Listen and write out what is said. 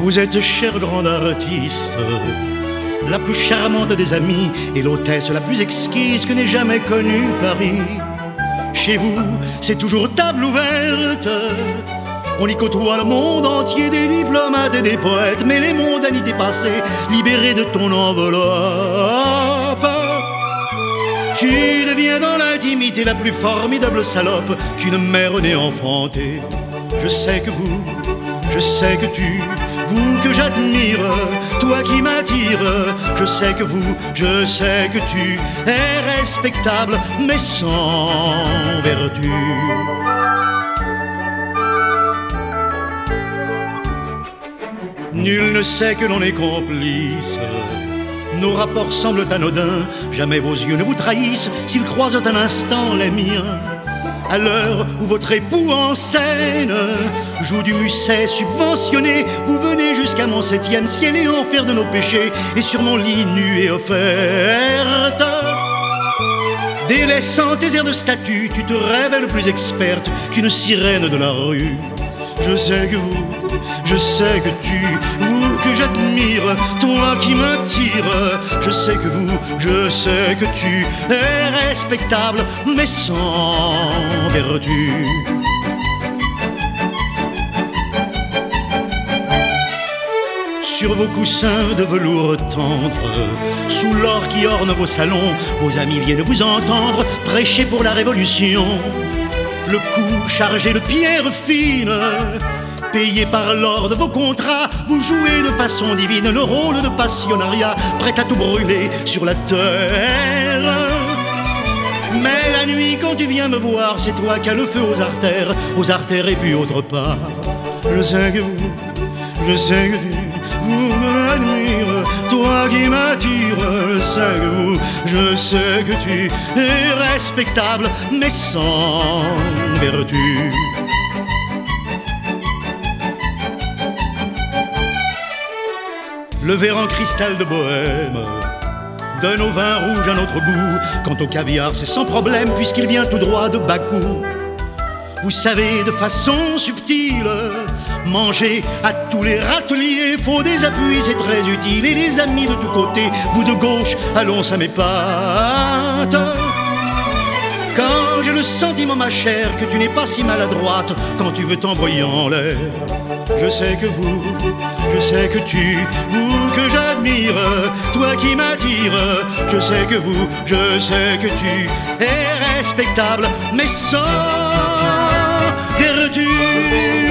Vous êtes, cher grand artiste, la plus charmante des amies et l'hôtesse la plus exquise que n'ait jamais connue Paris. Chez vous, c'est toujours table ouverte. On y côtoie le monde entier, des diplomates et des poètes, mais les mondanités passées, libérées de ton enveloppe. Tu deviens dans l'intimité la plus formidable salope qu'une mère n'ait enfantée. Je sais que vous, je sais que tu, vous que j'admire, toi qui m'attires, je sais que vous, je sais que tu es respectable, mais sans vertu. Nul ne sait que l'on est complice. Nos rapports semblent anodins, jamais vos yeux ne vous trahissent s'ils croisent un instant les miens. À l'heure où votre époux en scène joue du musset subventionné, vous venez jusqu'à mon 7e ciel et enfer de nos péchés, et sur mon lit nu et offerte. Délaissant tes airs de statue, tu te révèles plus experte qu'une sirène de la rue. Je sais que vous, je sais que tu, vous que j'admire, toi qui m'attire, je sais que vous, je sais que tu es respectable, mais sans vertu. Sur vos coussins de velours tendre, sous l'or qui orne vos salons, vos amis viennent vous entendre prêcher pour la révolution. Le cou chargé de pierres fines, payé par l'or de vos contrats, vous jouez de façon divine le rôle de passionnariat, prêt à tout brûler sur la terre. Mais la nuit quand tu viens me voir, c'est toi qui as le feu aux artères et puis autre part. Je sais que vous, je sais que tu, vous m'admire, toi qui m'attire, je sais que vous, je sais que tu es respectable, mais sans vertu. Le verre en cristal de Bohème donne au vin rouge un autre goût. Quant au caviar, c'est sans problème puisqu'il vient tout droit de Bakou. Vous savez de façon subtile manger à tous les râteliers, faut des appuis, c'est très utile, et des amis de tous côtés. Vous de gauche, allons, ça m'épate. Quand j'ai le sentiment, ma chère, que tu n'es pas si maladroite quand tu veux t'envoyer en l'air. Je sais que vous, je sais que tu, vous que j'admire, toi qui m'attire, je sais que vous, je sais que tu es respectable, mais sans vertu.